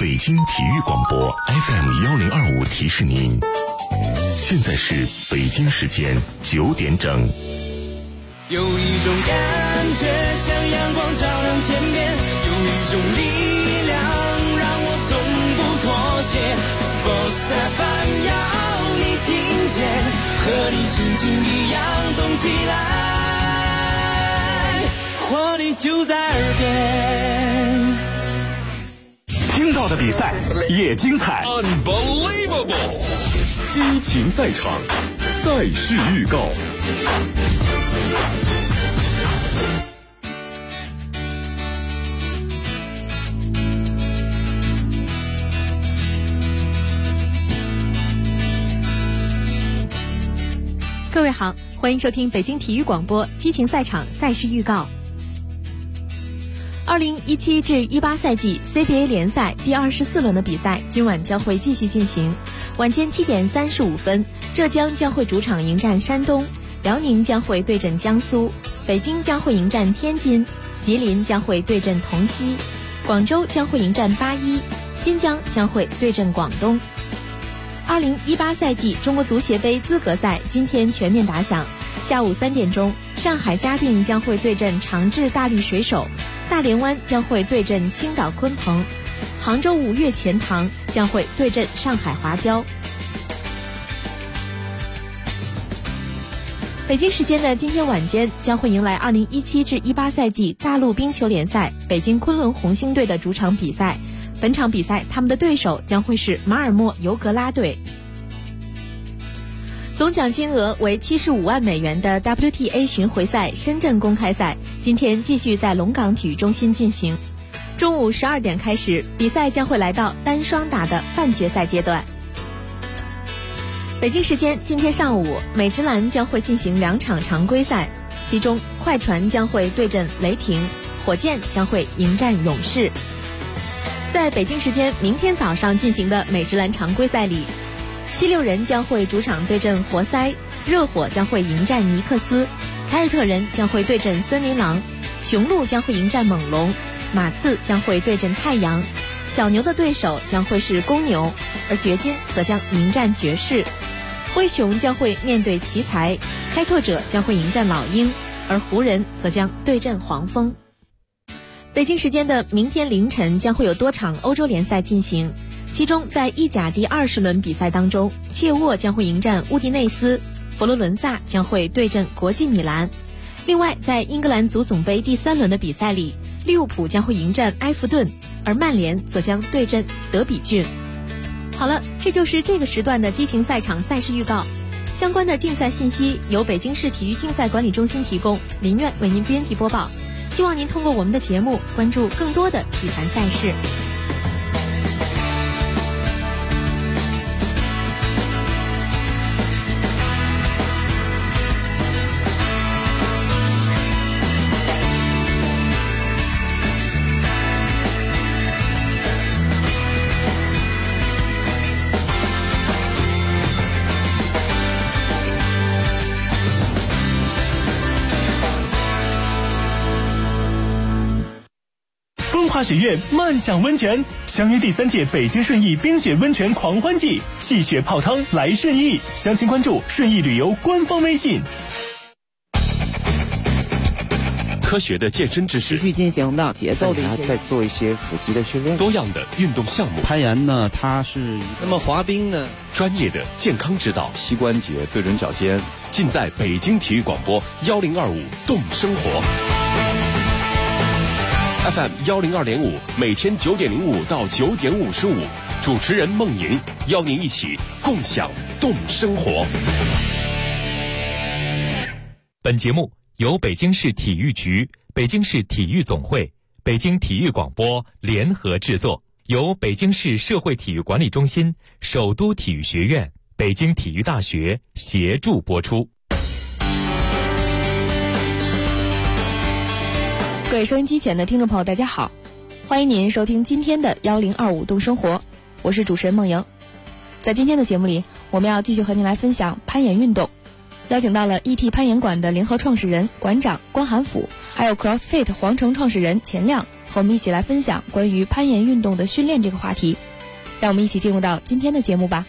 北京体育广播 FM1025提示您，现在是北京时间9点整。 有一种感觉像阳光照亮天边，有一种力量让我从不妥协。Sports FM 要你听见，和你心情一样动起来，活力就在耳边。 听到的比赛也精彩 Unbelievable 激情赛场，赛事预告。 各位好，欢迎收听北京体育广播激情赛场赛事预告。2017至18赛季 CBA 联赛第24轮的比赛今晚将会继续进行。晚间7点35分，浙江将会主场迎战山东，辽宁将会对阵江苏，北京将会迎战天津，吉林将会对阵同曦，广州将会迎战8-1，新疆将会对阵广东。2018赛季中国足协杯资格赛今天全面打响，下午3点钟，上海嘉定将会对阵长治大力水手，大连湾将会对阵青岛鲲鹏，杭州5月钱塘将会对阵上海华侨。北京时间的今天晚间将会迎来2017至18赛季大陆冰球联赛北京昆仑红星队的主场比赛。本场比赛他们的对手将会是马尔默尤格拉队。总奖金额为75万美元的 WTA 巡回赛深圳公开赛今天继续在龙岗体育中心进行。中午12点开始，比赛将会来到单双打的半决赛阶段。北京时间今天上午，美职篮将会进行2场常规赛，其中快船将会对阵雷霆，火箭将会迎战勇士。在北京时间明天早上进行的美职篮常规赛里，76人将会主场对阵活塞，热火将会迎战尼克斯，凯尔特人将会对阵森林狼，雄鹿将会迎战猛龙，马刺将会对阵太阳，小牛的对手将会是公牛，而掘金则将迎战爵士，灰熊将会面对奇才，开拓者将会迎战老鹰，而湖人则将对阵黄蜂。北京时间的明天凌晨将会有多场欧洲联赛进行，其中在意甲第20轮比赛当中，切沃将会迎战乌迪内斯，佛罗伦萨将会对阵国际米兰。另外在英格兰足总杯第3轮的比赛里，利物浦将会迎战埃弗顿，而曼联则将对阵德比郡。好了，这就是这个时段的激情赛场赛事预告。相关的竞赛信息由北京市体育竞赛管理中心提供，林苑为您编辑播报。希望您通过我们的节目关注更多的体坛赛事。 风华雪月漫享温泉，相约第3届北京顺义冰雪温泉狂欢季，戏雪泡汤来顺义，详情关注顺义旅游官方微信。 科学的健身知识， 持续进行的节奏的一些， 再做一些腹肌的训练， 多样的运动项目。 攀岩呢，它是那么滑冰呢， 专业的健康指导， 膝关节对准脚尖， 尽在北京体育广播1025动生活。FM 102.5，每天9点05到9点55，主持人孟莹邀您一起共享动生活。 本节目由北京市体育局、北京市体育总会、北京体育广播联合制作，由北京市社会体育管理中心、首都体育学院、北京体育大学协助播出。 各位收音机前的听众朋友大家好，欢迎您收听今天的1025动生活，我是主持人孟莹。在今天的节目里，我们要继续和您来分享攀岩运动。 邀请到了 ET 攀岩馆的联合创始人、馆长关寒甫，还有 CrossFit 皇城创始人钱亮，和我们一起来分享关于攀岩运动的训练这个话题。让我们一起进入到今天的节目吧。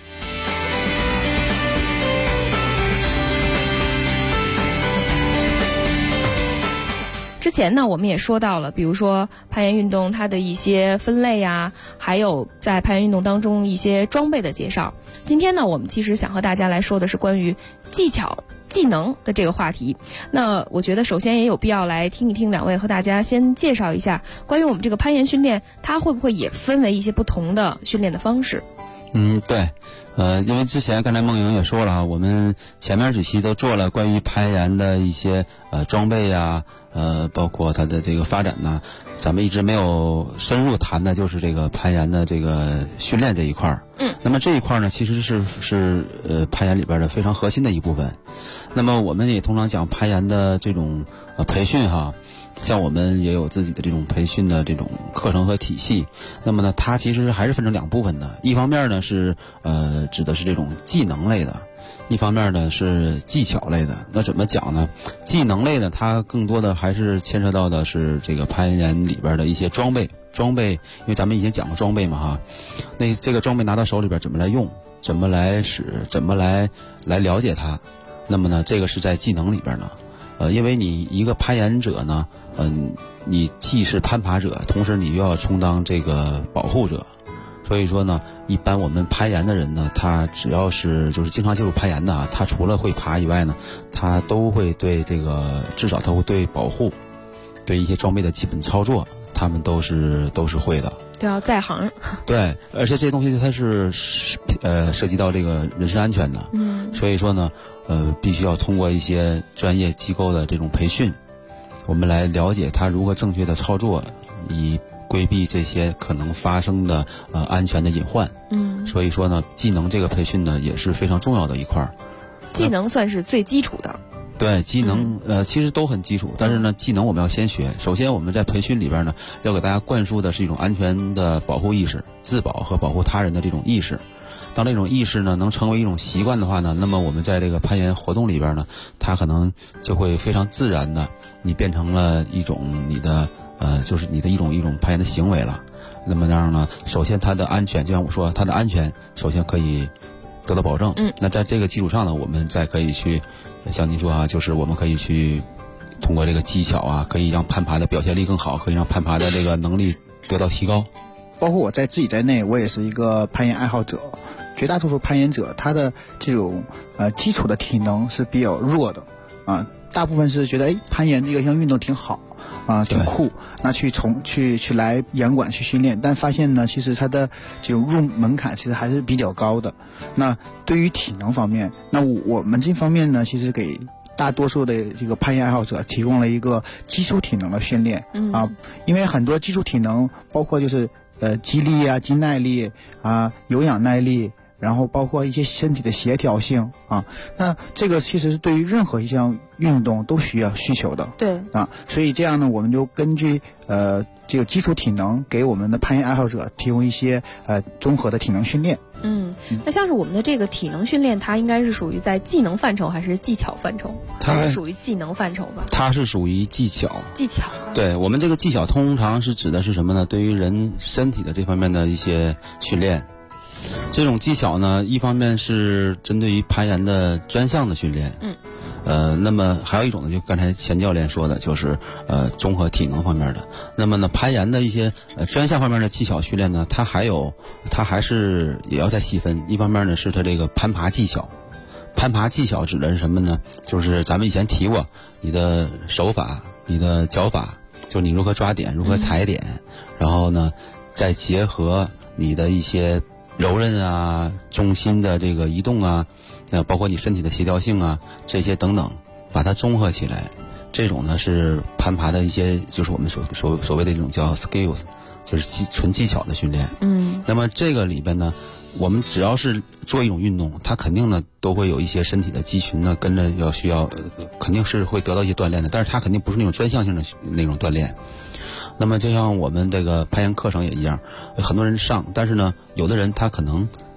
之前呢，我们也说到了，比如说攀岩运动它的一些分类呀，还有在攀岩运动当中一些装备的介绍。今天呢，我们其实想和大家来说的是关于技巧、技能的这个话题。那我觉得首先也有必要来听一听两位和大家先介绍一下关于我们这个攀岩训练，它会不会也分为一些不同的训练的方式？ 对，因为之前刚才梦莹也说了啊，我们前面几期都做了关于攀岩的一些装备呀，包括它的这个发展呢，咱们一直没有深入谈的就是这个攀岩的这个训练这一块儿。那么这一块呢，其实是攀岩里边的非常核心的一部分。那么我们也通常讲攀岩的这种培训哈。像我们也有自己的这种培训的这种课程和体系，那么呢，它其实还是分成两部分的。一方面呢是指的是这种技能类的，一方面呢是技巧类的。那怎么讲呢？技能类的它更多的还是牵涉到的是这个攀岩里边的一些装备，因为咱们以前讲过装备嘛哈。那这个装备拿到手里边怎么来用，怎么来使，怎么来了解它，那么呢，这个是在技能里边呢。因为你一个攀岩者呢，你既是攀爬者，同时你又要充当这个保护者，所以说呢，一般我们攀岩的人呢，他只要是就是经常接触攀岩的啊，他除了会爬以外呢，他都会对这个至少他会对保护，对一些装备的基本操作，他们都是会的。 都要在行。 对，而且这些东西它是涉及到这个人身安全的。所以说呢，必须要通过一些专业机构的这种培训，我们来了解它如何正确的操作，以规避这些可能发生的安全的隐患。所以说呢，技能这个培训呢也是非常重要的一块。 技能算是最基础的。 对，技能其实都很基础，但是呢，技能我们要先学。首先我们在培训里边呢，要给大家灌输的是一种安全的保护意识，自保和保护他人的这种意识。当这种意识呢能成为一种习惯的话呢，那么我们在这个攀岩活动里边呢，它可能就会非常自然的，你变成了一种你的就是你的一种攀岩的行为了。那么这样呢，首先它的安全，就像我说，它的安全首先可以得到保证。那在这个基础上呢，我们再可以去像您说啊，就是我们可以去通过这个技巧啊，可以让攀爬的表现力更好，可以让攀爬的这个能力得到提高。 包括我在自己在内，我也是一个攀岩爱好者。绝大多数攀岩者他的这种基础的体能是比较弱的啊，大部分是觉得攀岩这个项运动挺好啊，挺酷，那去来岩馆去训练，但发现呢，其实它的这种入门槛其实还是比较高的。那对于体能方面，那我们这方面呢，其实给大多数的这个攀岩爱好者提供了一个基础体能的训练啊，因为很多基础体能包括就是肌力啊、肌耐力啊、有氧耐力，然后包括一些身体的协调性啊，那这个其实是对于任何一项运动都需求的。对啊，所以这样呢，我们就根据这个基础体能给我们的攀岩爱好者提供一些综合的体能训练。 那像是我们的这个体能训练，它应该是属于在技能范畴还是技巧范畴？它是属于技能范畴吧？ 它是属于技巧。 技巧。 对，我们这个技巧通常是指的是什么呢？对于人身体的这方面的一些训练。这种技巧呢，一方面是针对于攀岩的专项的训练，那么还有一种呢，就刚才钱教练说的，就是综合体能方面的。那么呢，攀岩的一些专项方面的技巧训练呢，它还是也要再细分。一方面呢，是它这个攀爬技巧。攀爬技巧指的是什么呢？就是咱们以前提过，你的手法、你的脚法，就是你如何抓点、如何踩点，然后呢，再结合你的一些柔韧啊、重心的这个移动啊，包括你身体的协调性啊，这些等等，把它综合起来，这种呢是攀爬的一些，就是我们所谓的这种叫 skills， 就是纯技巧的训练。那么这个里边呢，我们只要是做一种运动，它肯定呢都会有一些身体的肌群呢跟着需要肯定是会得到一些锻炼的，但是它肯定不是那种专项性的那种锻炼。那么就像我们这个攀岩课程也一样，很多人上，但是呢，有的人他可能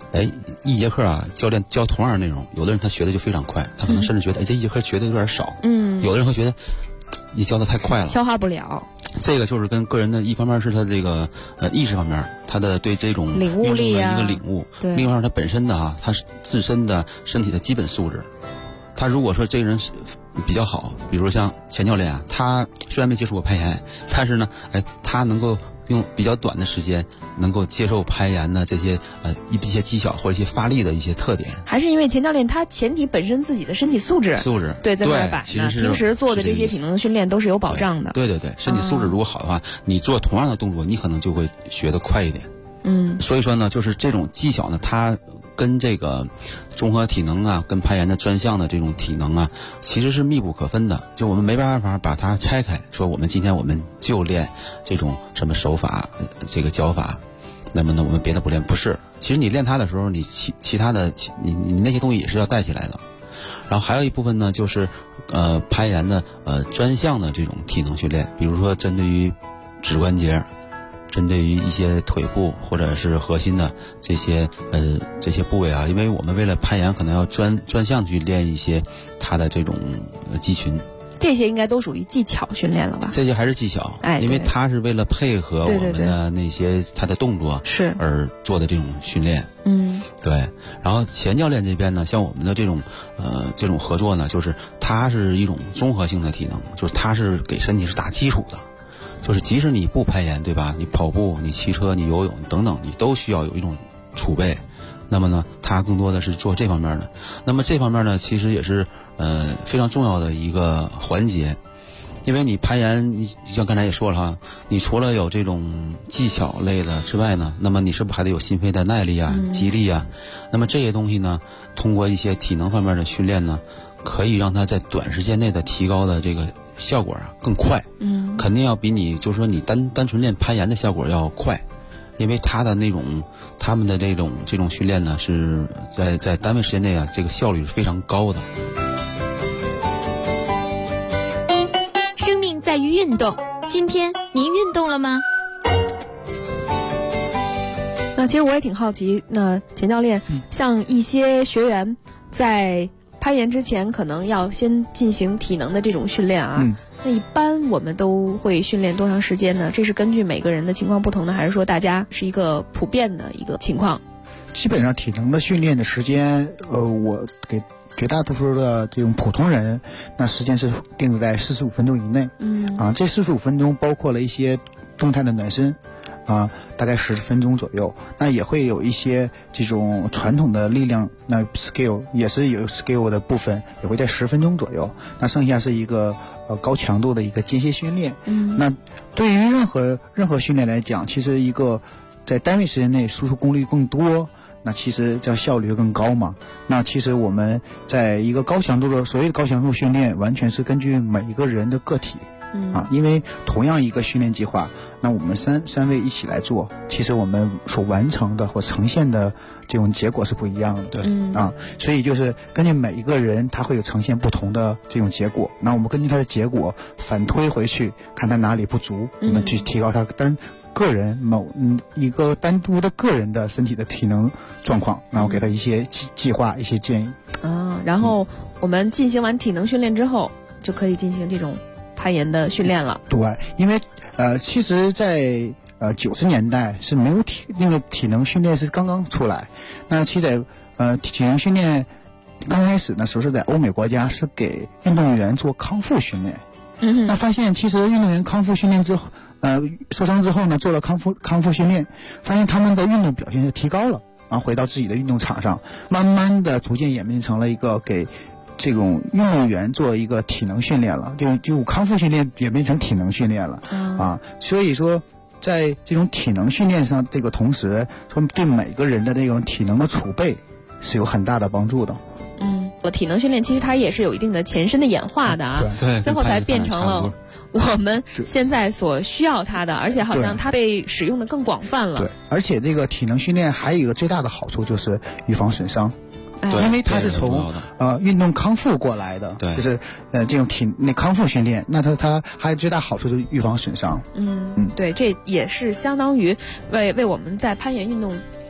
一节课啊，教练教同样的内容，有的人他学的就非常快，他可能甚至觉得，这一节课学的有点少。有的人会觉得你教的太快了， 消化不了。 这个就是跟个人的一方面是他这个意识方面，他的对这种领悟力啊一个领悟， 对， 另外他本身的他是自身的身体的基本素质。他如果说这个人比较好，比如像钱教练啊，他虽然没接触过攀岩，但是呢，他能够用比较短的时间能够接受攀岩的这些一些技巧或者一些发力的一些特点， 还是因为钱教练他前提本身自己的身体素质对在那儿摆呢，平时做的这些体能训练都是有保障的。 对，身体素质如果好的话，你做同样的动作，你可能就会学得快一点。所以说呢，就是这种技巧呢，它跟这个综合体能啊，跟攀岩的专项的这种体能啊，其实是密不可分的。就我们没办法把它拆开，说我们今天我们就练这种什么手法、这个脚法，那么呢我们别的不练，不是。其实你练它的时候，你其他的你那些东西也是要带起来的。然后还有一部分呢，就是攀岩的专项的这种体能训练，比如说针对于指关节。针对于一些腿部或者是核心的这些部位啊，因为我们为了攀岩可能要专项去练一些它的这种肌群， 这些应该都属于技巧训练了吧？ 这些还是技巧，因为它是为了配合我们的那些它的动作是而做的这种训练。对。然后钱教练这边呢，像我们的这种合作呢，就是它是一种综合性的体能，就是它是给身体是打基础的。就是即使你不攀岩，对吧？你跑步、你骑车、你游泳等等，你都需要有一种储备。那么呢，它更多的是做这方面的。那么这方面呢，其实也是非常重要的一个环节。因为你攀岩，你像刚才也说了哈，你除了有这种技巧类的之外呢，那么你是不是还得有心肺的耐力啊、肌力啊？那么这些东西呢，通过一些体能方面的训练呢，可以让它在短时间内的提高的这个效果啊更快。肯定要比你就是说你单纯练攀岩的效果要快，因为他们的这种训练呢，是在单位时间内啊，这个效率是非常高的。 生命在于运动，今天您运动了吗？ 那其实我也挺好奇，那钱教练，像一些学员在攀岩之前可能要先进行体能的这种训练啊，那一般我们都会训练多长时间呢？这是根据每个人的情况不同呢，还是说大家是一个普遍的一个情况？ 基本上体能的训练的时间，我给绝大多数的这种普通人，那时间是定在45分钟以内。这45分钟包括了一些动态的暖身。大概10分钟左右，那也会有一些这种传统的力量，那 skill 也是有 skill 的部分，也会在10分钟左右。那剩下是一个高强度的一个间歇训练。那对于任何训练来讲，其实一个在单位时间内输出功率更多，那其实这样效率更高嘛。那其实我们在一个高强度的所谓的高强度训练，完全是根据每一个人的个体。因为同样一个训练计划，那我们三位一起来做，其实我们所完成的或呈现的这种结果是不一样的。所以就是根据每一个人，他会有呈现不同的这种结果。那我们根据他的结果反推回去，看他哪里不足，我们去提高他个人一个单独的个人的身体的体能状况，然后给他一些计划、一些建议。 然后我们进行完体能训练之后，就可以进行这种攀岩的训练了。 对，因为其实在90年代是没有那个体能训练是刚刚出来。那其实体能训练刚开始的时候是在欧美国家是给运动员做康复训练。那发现其实运动员康复训练之后，受伤之后呢，做了康复训练，发现他们的运动表现就提高了，然后回到自己的运动场上，慢慢的逐渐演变成了一个给这种运动员做一个体能训练了，就康复训练演变成体能训练了。所以说在这种体能训练上，这个同时说对每个人的这种体能的储备是有很大的帮助的。 体能训练其实它也是有一定的前身的演化的啊，最后才变成了我们现在所需要它的，而且好像它被使用的更广泛了。 对，而且这个体能训练还有一个最大的好处就是预防损伤。因为它是从运动康复过来的，就是这种康复训练，那它还有最大好处就是预防损伤。 对，这也是相当于为我们在攀岩运动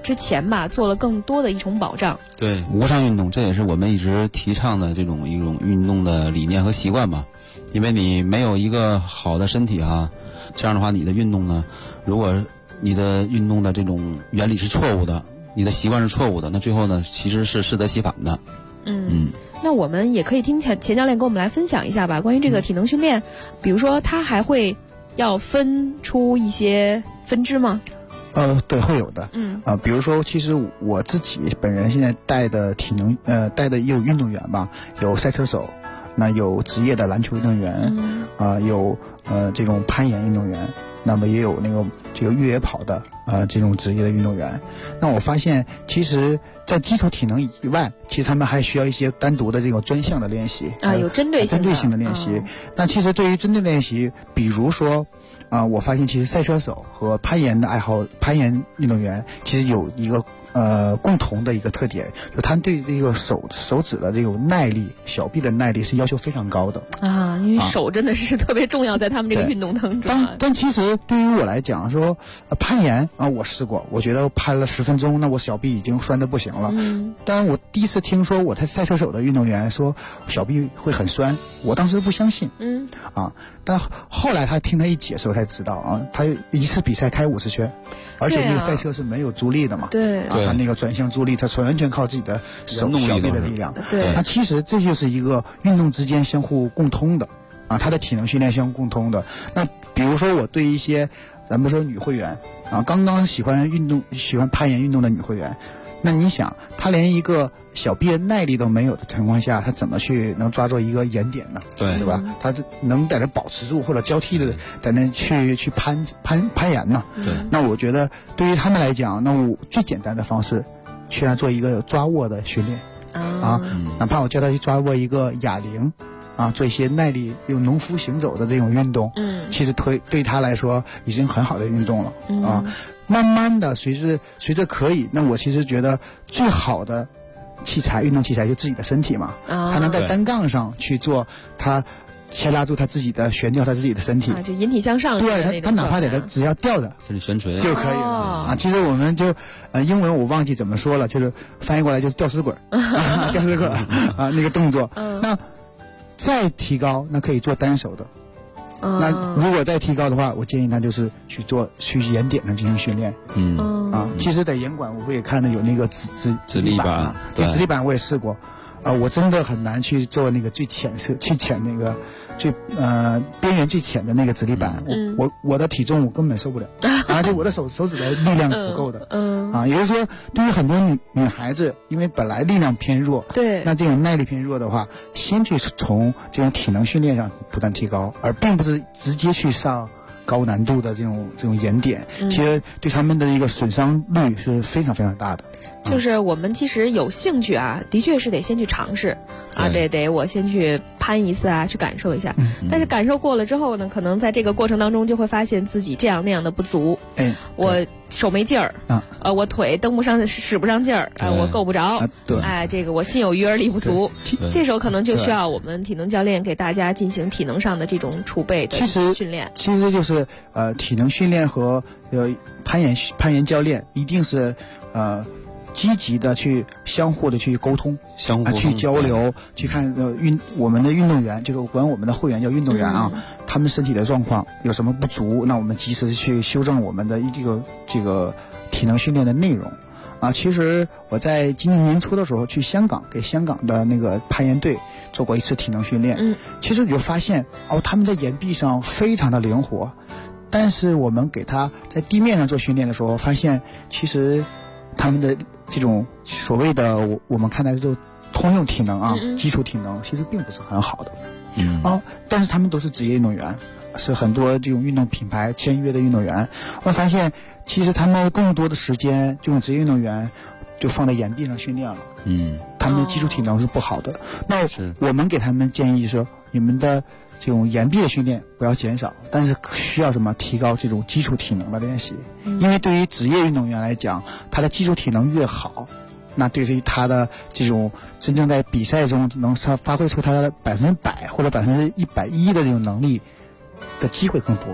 之前吧做了更多的一重保障。 对，无伤运动，这也是我们一直提倡的一种运动的理念和习惯吧。因为你没有一个好的身体这样的话你的运动呢，如果你的运动的这种原理是错误的，你的习惯是错误的，那最后呢其实是适得其反的。 那我们也可以听钱教练跟我们来分享一下吧，关于这个体能训练，比如说他还会要分出一些分支吗？ 对，会有的。比如说，其实我自己本人现在带的带的也有运动员吧，有赛车手，那有职业的篮球运动员，有这种攀岩运动员，那么也有这个越野跑的这种职业的运动员。那我发现，其实，在基础体能以外，其实他们还需要一些单独的这个专项的练习有针对性的练习。那其实对于针对练习，比如说。我发现其实赛车手和攀岩运动员其实有一个共同的一个特点，就他对这个手指的这种耐力，小臂的耐力是要求非常高的因为手真的是特别重要，在他们这个运动当中。 但其实对于我来讲说，攀岩我试过，我觉得攀了10分钟，那我小臂已经酸得不行了。但我第一次听说我赛车手的运动员说小臂会很酸，我当时不相信。但后来听他一解释，我才知道他一次比赛开50圈，而且那个赛车是没有助力的嘛。 对。 他那个转向助力，他完全靠自己的手小臂的力量。 对。 那其实这就是一个运动之间相互共通的他的体能训练相互共通的。那比如说我对一些咱们说女会员刚刚喜欢攀岩运动的女会员，那你想，她连一个小臂的耐力都没有的情况下，她怎么能抓住一个岩点呢？对吧？她能在那保持住，或者交替的在那去攀岩呢？对。那我觉得对于他们来讲，那我最简单的方式，去让做一个抓握的训练哪怕我叫他去抓握一个哑铃做一些耐力用农夫行走的这种运动，其实对他来说已经很好的运动了慢慢的随着可以，那我其实觉得最好的运动器材就自己的身体嘛，他能在单杠上去做，他牵拉住他自己的悬吊他自己的身体就引体向上。 对，他哪怕在只要吊着这里悬垂就可以了其实我们就英文我忘记怎么说了，就是翻译过来就是吊死鬼吊死鬼那个动作。那再提高，那可以做单手的。那如果再提高的话，我建议他就是去岩点上进行训练。其实在岩馆我也看到有那个直立板对，直立板我也试过。我真的很难去做那个最浅那个最边缘最浅的那个直立板。我的体重我根本受不了就我的手指的力量不够的。也就是说，对于很多女孩子，因为本来力量偏弱， 对， 那这种耐力偏弱的话，先去从这种体能训练上不断提高，而并不是直接去上高难度的这种岩点，其实对他们的一个损伤率是非常非常大的。 就是我们其实有兴趣的确是得先去尝试得我先去攀一次去感受一下。但是感受过了之后呢，可能在这个过程当中就会发现自己这样那样的不足。我手没劲儿我腿蹬不上使不上劲儿我够不着这个我心有余而力不足。这时候可能就需要我们体能教练给大家进行体能上的这种储备的训练。 其实就是体能训练和攀岩教练一定是积极的去相互的去沟通，去交流，去看我们的运动员，就是管我们的会员叫运动员他们身体的状况有什么不足，那我们及时去修正我们的这个体能训练的内容其实我在今年年初的时候去香港，给香港的那个攀岩队做过一次体能训练。其实你就发现他们在岩壁上非常的灵活，但是我们给他在地面上做训练的时候，发现其实他们的这种所谓的我们看待这种通用体能基础体能其实并不是很好的但是他们都是职业运动员，是很多这种运动品牌签约的运动员。我发现其实他们更多的时间这种职业运动员就放在岩壁上训练了他们的基础体能是不好的。那我们给他们建议说，你们的这种岩壁的训练不要减少，但是需要提高这种基础体能的练习。因为对于职业运动员来讲，他的基础体能越好，那对于他的这种真正在比赛中能发挥出他的100%或者110%的这种能力的机会更多。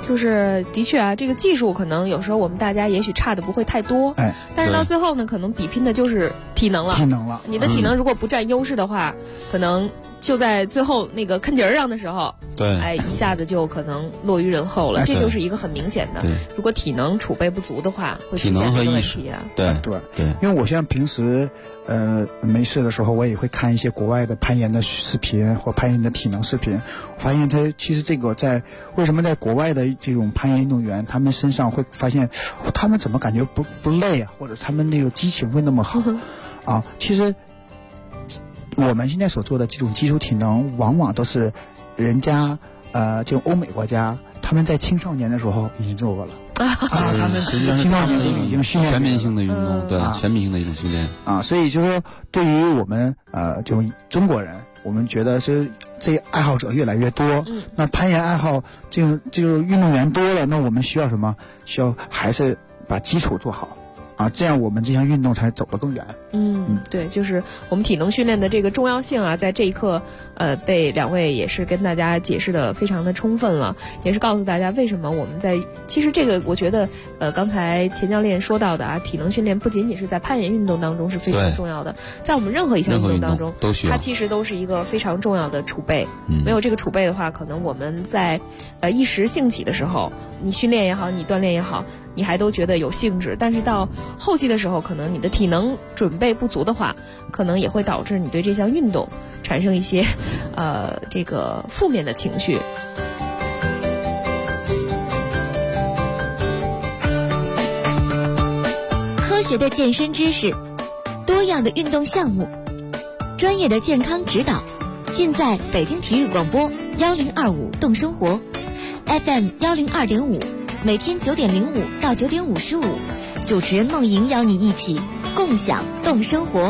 就是的确啊，这个技术可能有时候我们大家也许差的不会太多，但是到最后呢，可能比拼的就是体能了。你的体能如果不占优势的话，可能就在最后那个坑节上的时候，一下子就可能落于人后了。这就是一个很明显的，如果体能储备不足的话，会出现这个问题啊。 对，因为我现在平时没事的时候，我也会看一些国外的攀岩的视频或攀岩的体能视频，我发现其实这个为什么在国外的这种攀岩运动员，他们身上会发现他们怎么感觉不累啊，或者他们那个激情会那么好啊？其实我们现在所做的这种基础体能，往往都是人家就欧美国家，他们在青少年的时候已经做过了。他们实际上青少年已经训练全民性的运动，对，全民性的一种训练啊。所以就是说，对于我们就中国人，我们觉得是这爱好者越来越多。那攀岩爱好这种运动员多了，那我们需要什么？需要还是把基础做好。这样我们这项运动才走得更远。 对，就是我们体能训练的这个重要性啊，在这一刻，被两位也是跟大家解释的非常的充分了，也是告诉大家为什么我们其实这个我觉得，刚才钱教练说到的啊，体能训练不仅仅是在攀岩运动当中是非常重要的，在我们任何一项运动当中，它其实都是一个非常重要的储备。没有这个储备的话，可能我们在一时兴起的时候，你训练也好，你锻炼也好，你还都觉得有兴致，但是到后期的时候，可能你的体能准备不足的话，可能也会导致你对这项运动产生一些这个负面的情绪。 科学的健身知识，多样的运动项目，专业的健康指导，尽在北京体育广播1025动生活 FM 102.5，每天9点05到9点55，主持人梦莹邀你一起共享动生活。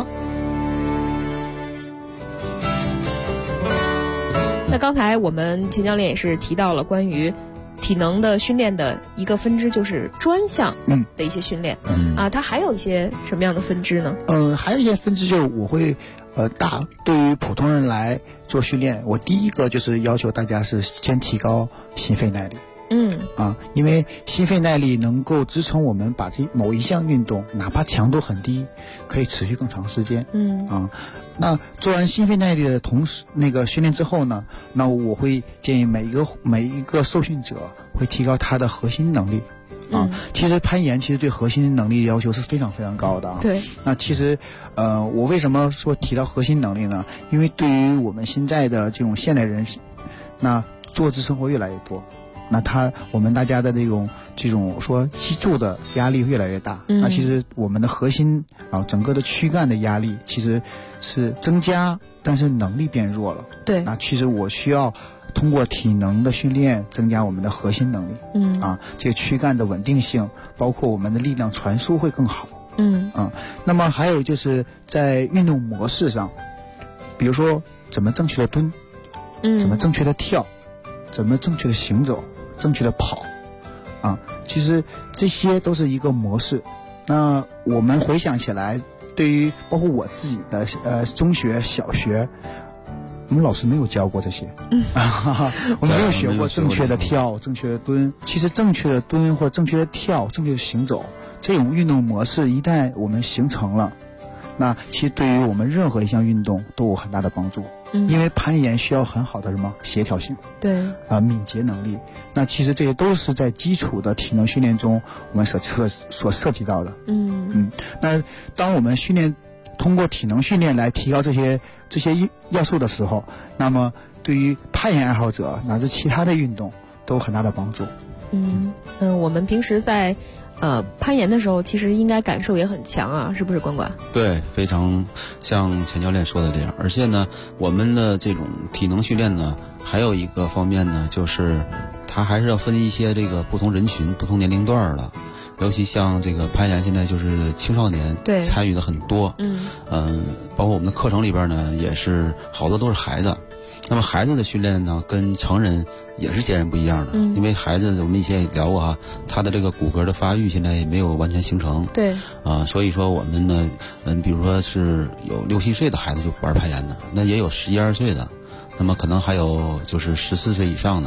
那刚才我们钱教练也是提到了关于体能的训练的一个分支，就是专项的一些训练。它还有一些什么样的分支呢？ 还有一些分支就是我会对于普通人来做训练，我第一个就是要求大家是先提高心肺耐力。因为心肺耐力能够支撑我们把某一项运动，哪怕强度很低，可以持续更长时间。那做完心肺耐力的同时那个训练之后呢，那我会建议每一个受训者会提高他的核心能力。其实攀岩对核心能力要求是非常非常高的啊。 对。 那其实我为什么说提到核心能力呢？因为对于我们现在的这种现代人，那坐姿生活越来越多。那我们大家的这种说脊柱的压力越来越大，那其实我们的核心整个的躯干的压力其实是增加，但是能力变弱了。 对， 那其实我需要通过体能的训练增加我们的核心能力。这个躯干的稳定性，包括我们的力量传输会更好。那么还有就是在运动模式上，比如说怎么正确的蹲，怎么正确的跳，怎么正确的行走，正确的跑，其实这些都是一个模式。那我们回想起来，对于包括我自己的中学、小学，我们老师没有教过这些。我们没有学过正确的跳、正确的蹲。其实正确的蹲或者正确的跳、正确的行走，这种运动模式一旦我们形成了，那其实对于我们任何一项运动都有很大的帮助。因为攀岩需要很好的协调性， 对敏捷能力。那其实这些都是在基础的体能训练中我们所涉及到的。那当我们通过体能训练来提高这些要素的时候，那么对于攀岩爱好者乃至其他的运动都有很大的帮助。 我们平时在攀岩的时候，其实应该感受也很强啊，是不是，关关？ 对，非常像钱教练说的这样。而且呢，我们的这种体能训练呢，还有一个方面呢，就是它还是要分一些这个不同人群、不同年龄段的。尤其像这个攀岩，现在就是青少年参与的很多。包括我们的课程里边呢，也是好多都是孩子。那么孩子的训练呢，跟成人也是截然不一样的。因为孩子我们以前也聊过哈，他的这个骨骼的发育现在也没有完全形成。 对。 所以说我们呢，比如说是有6、7岁的孩子就玩攀岩的，那也有11、12岁的，那么可能还有就是14岁以上的，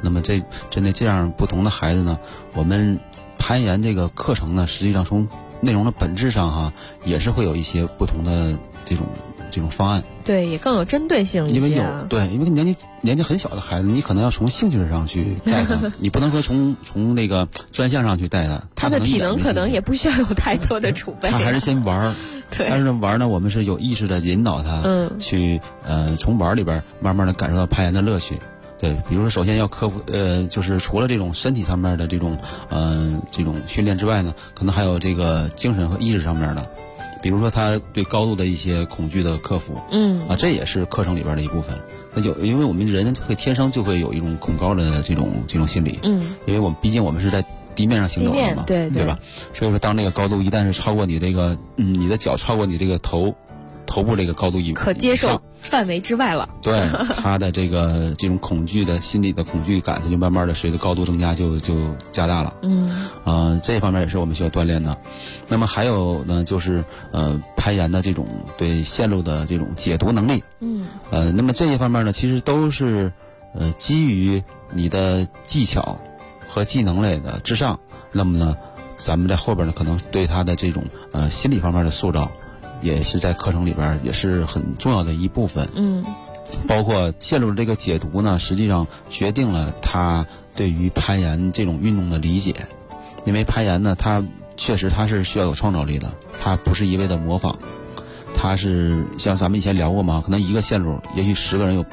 那么针对这样不同的孩子呢，我们攀岩这个课程呢，实际上从内容的本质上哈，也是会有一些不同的这种方案。 对，也更有针对性一些。 因为年纪很小的孩子，你可能要从兴趣上去带他，你不能说从那个专项上去带他。 他的体能可能也不需要有太多的储备。 他还是先玩儿。 对。 但是玩呢，我们是有意识的引导他，去从玩里边慢慢的感受到攀岩的乐趣。对，比如说首先要克服就是除了这种身体上面的这种训练之外呢，可能还有这个精神和意识上面的。比如说他对高度的一些恐惧的克服，这也是课程里边的一部分。那因为我们人会天生就会有一种恐高的这种心理，因为毕竟我们是在地面上行走的嘛，对吧？所以说当那个高度一旦是超过你这个，你的脚超过你这个头部这个高度可接受范围之外了， 对他的这种恐惧的心理的恐惧感，它就慢慢的随着高度增加就加大了。这方面也是我们需要锻炼的。那么还有呢，就是攀岩的这种对线路的这种解读能力。那么这些方面呢，其实都是基于你的技巧和技能类的之上。那么呢，咱们在后边呢，可能对他的这种心理方面的塑造，也是在课程里边也是很重要的一部分。包括线路的这个解读呢，实际上决定了他对于攀岩这种运动的理解。因为攀岩呢，它确实是需要有创造力的，它不是一味的模仿，它是像咱们以前聊过嘛，可能一个线路，也许10个人有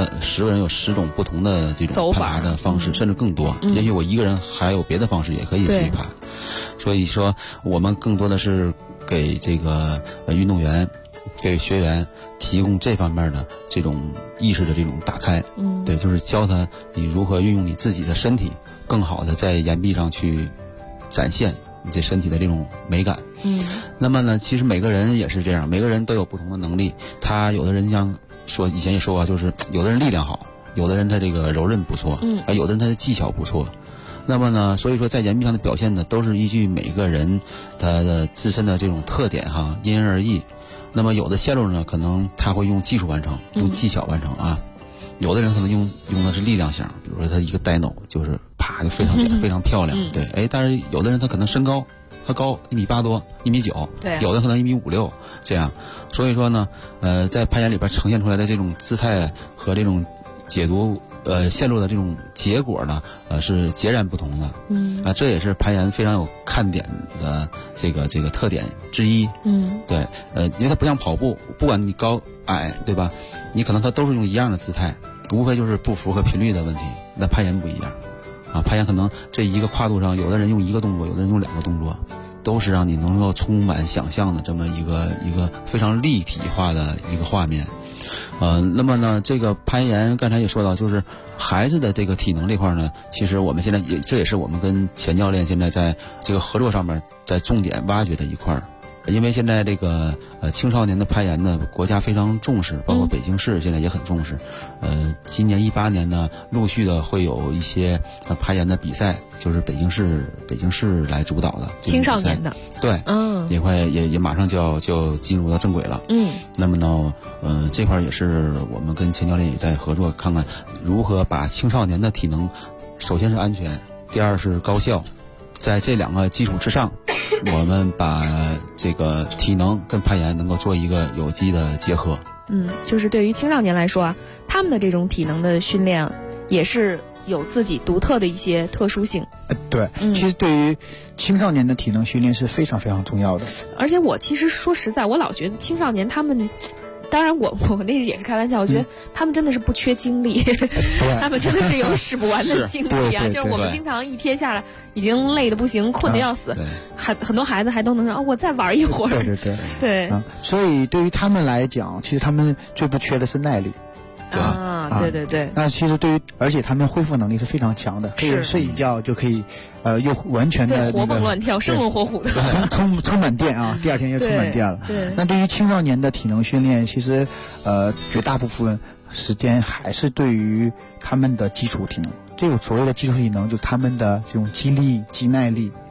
10种不同的这种攀爬的方式，甚至更多。也许我一个人还有别的方式也可以去爬。所以说，我们更多的是给这个运动员、给学员提供这方面的这种意识的这种打开。对，就是教他你如何运用你自己的身体，更好的在岩壁上去展现你这身体的这种美感。那么呢，其实每个人也是这样，每个人都有不同的能力。他有的人像以前也说过，就是有的人力量好，有的人他这个柔韧不错，有的人他的技巧不错。那么呢，所以说在岩壁上的表现呢，都是依据每个人他的自身的这种特点哈，因人而异。那么有的线路呢，可能他会用技术完成，用技巧完成啊。有的人可能用的是力量型，比如说他一个呆 no 就是啪就非常点非常漂亮。对，但是有的人他可能身高他高1.8米多1.9米， 对， 有的可能1.56米这样。所以说呢，在攀岩里边呈现出来的这种姿态和这种解读线路的这种结果呢，是截然不同的。这也是攀岩非常有看点的这个特点之一。对，因为它不像跑步，不管你高矮，对吧？你可能它都是用一样的姿态，无非就是步幅和频率的问题。那攀岩不一样，攀岩可能这一个跨度上，有的人用一个动作，有的人用2个动作，都是让你能够充满想象的这么一个非常立体化的一个画面。那么呢，这个攀岩刚才也说到，就是孩子的这个体能这块呢，其实我们现在这也是我们跟钱教练现在在这个合作上面在重点挖掘的一块。因为现在这个青少年的攀岩呢，国家非常重视，包括北京市现在也很重视。今年18年呢，陆续的会有一些攀岩的比赛，就是北京市来主导的青少年的。 对，也马上就要进入到正轨了。那么呢，这块也是我们跟钱教练也在合作，看看如何把青少年的体能，首先是安全，第二是高效，在这2个基础之上。我们把这个体能跟攀岩能够做一个有机的结合。 就是对于青少年来说啊，他们的这种体能的训练也是有自己独特的一些特殊性。 对，其实对于青少年的体能训练是非常非常重要的。 而且我其实说实在，我老觉得青少年他们。当然我那也是开玩笑，我觉得他们真的是不缺精力，他们真的是有使不完的精力啊！就是我们经常一天下来已经累得不行，困得要死，很多孩子还都能说我再玩一会儿。对。 所以对于他们来讲，其实他们最不缺的是耐力。 对。 那其实而且他们恢复能力是非常强的，可以睡一觉就可以，又完全的活蹦乱跳，生龙活虎的， 充满电啊！第2天又充满电了。那对于青少年的体能训练，其实绝大部分时间还是对于他们的基础体能。这个所谓的基础体能，就是他们的这种肌力、肌耐力，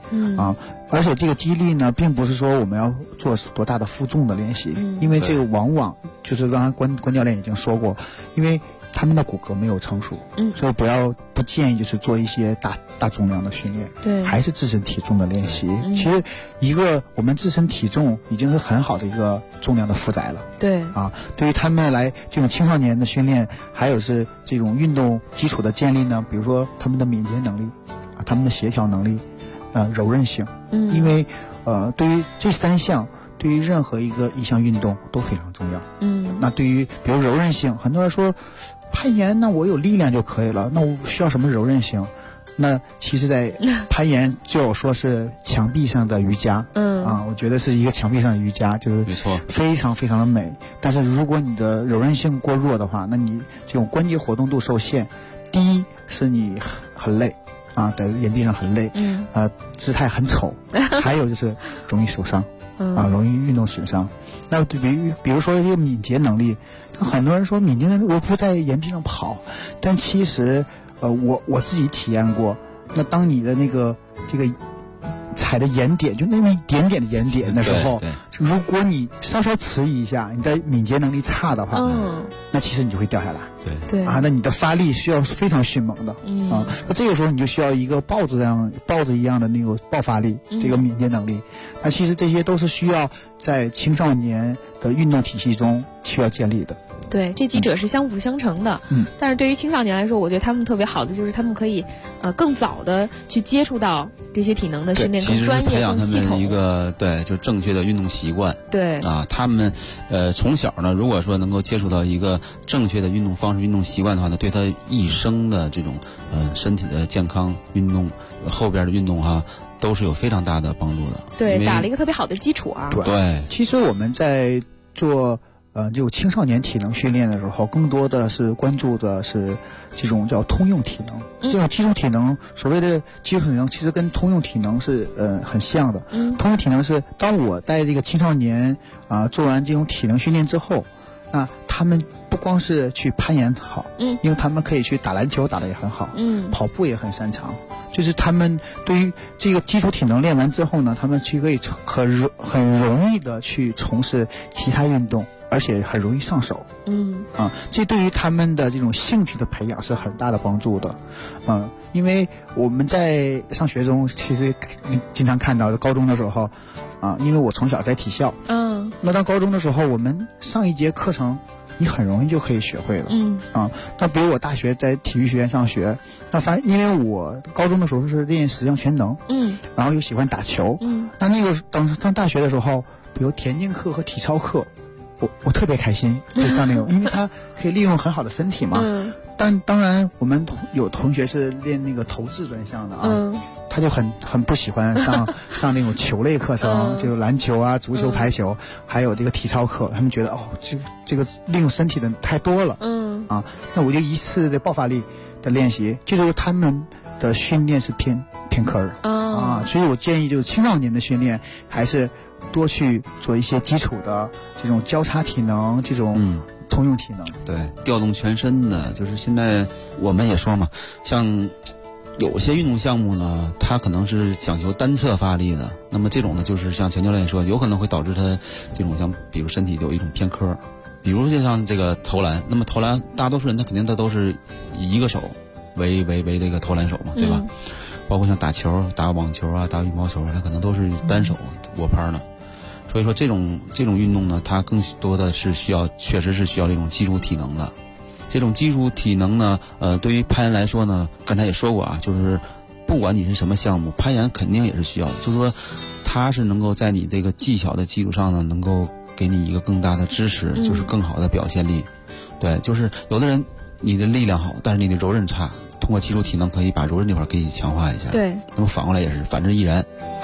而且这个肌力呢，并不是说我们要做多大的负重的练习，因为这个往往就是刚才关教练已经说过，因为他们的骨骼没有成熟，所以不建议就是做一些大重量的训练， 对， 还是自身体重的练习。其实我们自身体重已经是很好的一个重量的负载了， 对对于他们来这种青少年的训练，还有是这种运动基础的建立呢，比如说他们的敏捷能力他们的协调能力柔韧性，因为对于这3项，对于任何一项运动都非常重要。那对于比如柔韧性，很多人说攀岩那我有力量就可以了，那我需要什么柔韧性？那其实在攀岩就有说是墙壁上的瑜伽，我觉得是一个墙壁上的瑜伽，就是没错， 非常非常的美。但是如果你的柔韧性过弱的话，那你这种关节活动度受限，第一是你很累在岩壁上很累，姿态很丑，还有就是容易受伤，容易运动损伤。那比如说这个敏捷能力，很多人说敏捷能力我不在岩壁上跑，但其实我自己体验过，那当你的这个踩的岩点就那么一点点的岩点的时候，如果你稍稍迟疑一下，你的敏捷能力差的话，那其实你就会掉下来。 对那你的发力需要非常迅猛的，那这个时候你就需要一个豹子一样的那个爆发力，这个敏捷能力。那其实这些都是需要在青少年的运动体系中需要建立的。 对，这几者是相辅相成的。但是对于青少年来说，我觉得他们特别好的就是他们可以更早的去接触到这些体能的训练，更专业、更系统。 培养他们一个就正确的运动习惯。 对他们从小呢，如果说能够接触到一个正确的运动方式、运动习惯的话呢，对他一生的这种身体的健康、运动后边的运动都是有非常大的帮助的。 对，打了一个特别好的基础啊。 对，其实我们在做就青少年体能训练的时候，更多的是关注的是这种叫通用体能。这种基础体能，所谓的基础体能，其实跟通用体能是很像的。通用体能是当我带这个青少年做完这种体能训练之后，那他们不光是去攀岩好，因为他们可以去打篮球，打得也很好，跑步也很擅长。就是他们对于这个基础体能练完之后呢，他们可以很容易的去从事其他运动，而且很容易上手。这对于他们的这种兴趣的培养是很大的帮助的。因为我们在上学中其实经常看到，高中的时候因为我从小在体校，那到高中的时候，我们上一节课程你很容易就可以学会了。那比如我大学在体育学院上学，那因为我高中的时候是练十项全能，然后又喜欢打球，那个当时上大学的时候，比如田径课和体操课，我特别开心可以上那种，因为它可以利用很好的身体嘛。当然我们有同学是练那个投掷专项的他就很不喜欢上那种球类课程，就是篮球足球、排球，还有这个体操课，他们觉得这个利用身体的太多了。那我就一次的爆发力的练习，就是他们的训练是偏科的所以我建议就是青少年的训练还是多去做一些基础的这种交叉体能，这种通用体能。 对，调动全身的，就是现在我们也说嘛，像有些运动项目呢，它可能是讲求单侧发力的，那么这种呢，就是像钱教练说，有可能会导致他这种像比如身体有一种偏科，比如就像这个投篮，那么投篮大多数人他肯定都是以一个手为这个投篮手嘛，对吧？包括像打球、打网球打羽毛球，他可能都是单手握拍的。所以说这种运动呢，它更多的是确实是需要这种基础体能的。这种基础体能呢，对于攀岩来说呢，刚才也说过就是不管你是什么项目，攀岩肯定也是需要的。就是说，它是能够在你这个技巧的基础上呢，能够给你一个更大的支持，就是更好的表现力。对，就是有的人你的力量好，但是你的柔韧差，通过基础体能可以把柔韧这块可以强化一下。 对， 那么反过来也是反之亦然。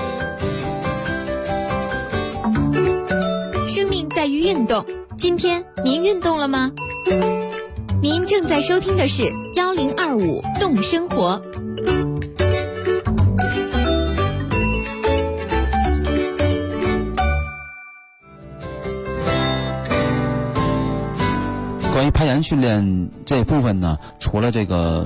生命在于运动，今天您运动了吗？您正在收听的是1025动生活。 关于攀岩训练这一部分呢，除了这个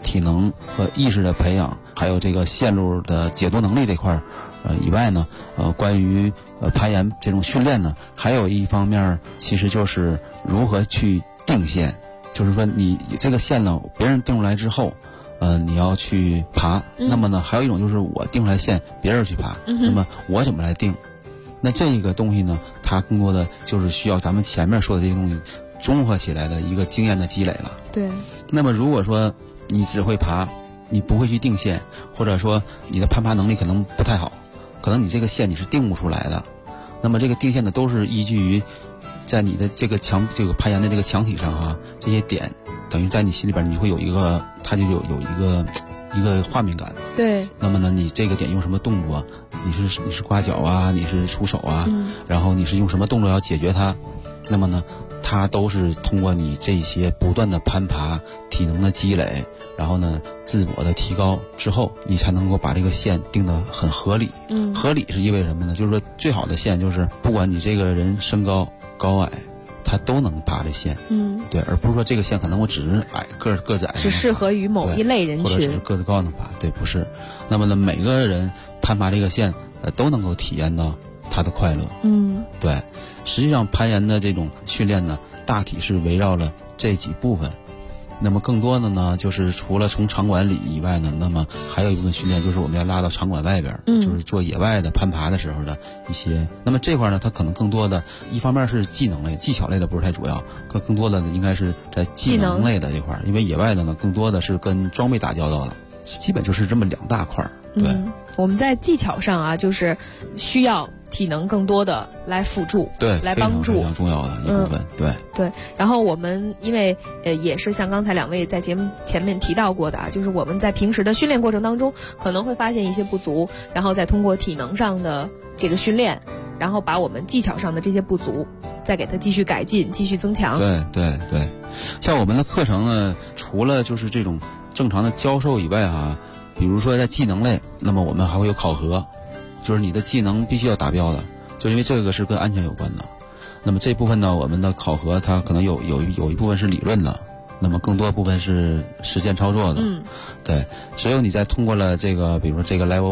体能和意识的培养，还有这个线路的解读能力这块以外呢，关于攀岩这种训练呢，还有一方面其实就是如何去定线，就是说你这个线呢，别人定出来之后，你要去爬，那么呢，还有一种就是我定出来线，别人去爬，那么我怎么来定？那这个东西呢，它更多的就是需要咱们前面说的这些东西综合起来的一个经验的积累了。 对。 那么如果说你只会爬，你不会去定线，或者说你的攀爬能力可能不太好，可能你这个线你是定不出来的。那么这个定线呢，都是依据于在你的这个攀岩的这个墙体上哈，这些点等于在你心里边你会有一个，它就有一个画面感。 对。 那么呢，你这个点用什么动作？你是刮脚啊，你是出手啊，然后你是用什么动作要解决它？那么呢，它都是通过你这些不断的攀爬、体能的积累，然后呢自我的提高之后，你才能够把这个线定得很合理。合理是意味着什么呢？就是说最好的线就是不管你这个人身高高矮，他都能爬这线。对，而不是说这个线可能我只是矮个子矮， 只适合于某一类人群， 或者只是个子高能爬。对，不是。那么呢，每个人攀爬这个线，都能够体验到他的快乐。对。实际上攀岩的这种训练呢，大体是围绕了这几部分。那么更多的呢，就是除了从场馆里以外呢，那么还有一部分训练就是我们要拉到场馆外边，就是做野外的攀爬的时候的一些。那么这块呢，它可能更多的一方面是技能类、技巧类的不是太主要，更多的应该是在技能类的这块，因为野外的呢更多的是跟装备打交道了，基本就是这么两大块。对， 我们在技巧上啊，就是需要体能更多的来辅助， 对， 来帮助， 非常重要的一部分。 对。然后我们因为也是像刚才两位在节目前面提到过的啊，就是我们在平时的训练过程当中可能会发现一些不足，然后再通过体能上的这个训练，然后把我们技巧上的这些不足再给它继续改进、继续增强。 对。像我们的课程呢，除了就是这种正常的教授以外啊，比如说在技能类，那么我们还会有考核，就是你的技能必须要达标的，就因为这个是跟安全有关的。那么这部分呢，我们的考核它可能有一部分是理论的，那么更多部分是实践操作的。对，只有你在通过了这个，比如说这个 level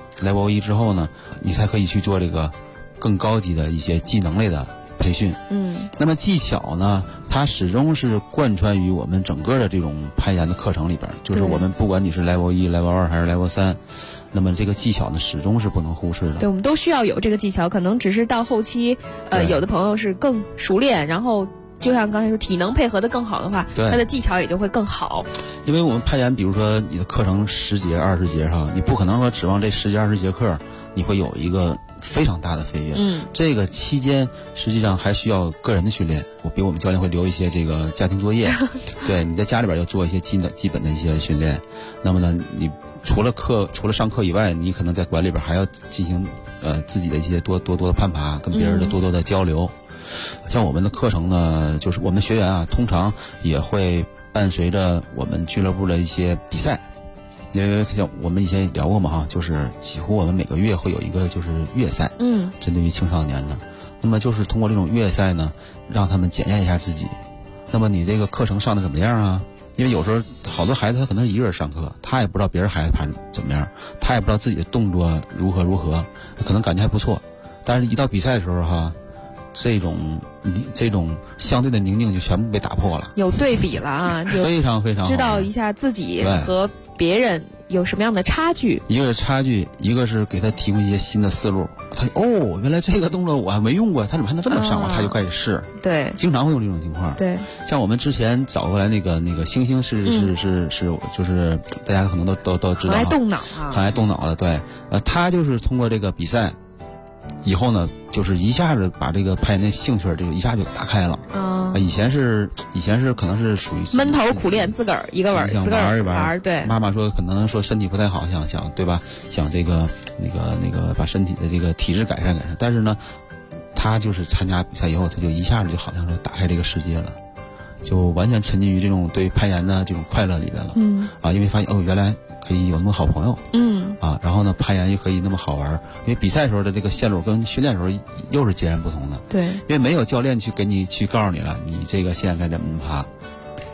1之后呢，你才可以去做这个更高级的一些技能类的培训。那么技巧呢，它始终是贯穿于我们整个的这种攀岩的课程里边，就是我们不管你是 level 1、level 2还是 level 3。那么这个技巧呢，始终是不能忽视的。 对，我们都需要有这个技巧，可能只是到后期，有的朋友是更熟练，然后就像刚才说，体能配合的更好的话，他的技巧也就会更好。 因为我们攀岩，比如说你的课程10节、20节哈，你不可能说指望这10节、20节课你会有一个非常大的飞跃。这个期间实际上还需要个人的训练。比如我们教练会留一些这个家庭作业，对，你在家里边要做一些基本的一些训练。那么呢，你除了上课以外，你可能在馆里边还要进行自己的一些多的攀爬，跟别人的多的交流。像我们的课程呢，就是我们学员啊，通常也会伴随着我们俱乐部的一些比赛。因为像我们以前聊过嘛哈，就是几乎我们每个月会有一个就是月赛，针对于青少年的。那么就是通过这种月赛呢，让他们检验一下自己。那么你这个课程上的怎么样啊？因为有时候好多孩子他可能是一个人上课，他也不知道别人孩子爬怎么样，他也不知道自己的动作如何，可能感觉还不错，但是一到比赛的时候哈，这种相对的宁静就全部被打破了，有对比了啊，就非常知道一下自己和别人有什么样的差距。 一个是差距，一个是给他提供一些新的思路。他原来这个动作我还没用过，他怎么还能这么上？他就开始试。 对， 经常会有这种情况。 对， 像我们之前找过来那个星星是，就是大家可能都知道， 很爱动脑啊， 很爱动脑的。对，他就是通过这个比赛。以后呢，就是一下子把这个攀岩的兴趣这个一下就打开了。以前是可能是属于闷头苦练，自个儿一个玩一玩。 对， 妈妈说可能说身体不太好，想对吧？想这个那个把身体的这个体质改善。但是呢，他就是参加比赛以后，他就一下子就好像是打开这个世界了，就完全沉浸于这种对攀岩的这种快乐里边了。因为发现原来可以有那么好朋友。然后呢，攀岩也可以那么好玩，因为比赛时候的这个线路跟训练时候又是截然不同的。 对， 因为没有教练去给你去告诉你了，你这个线该怎么爬。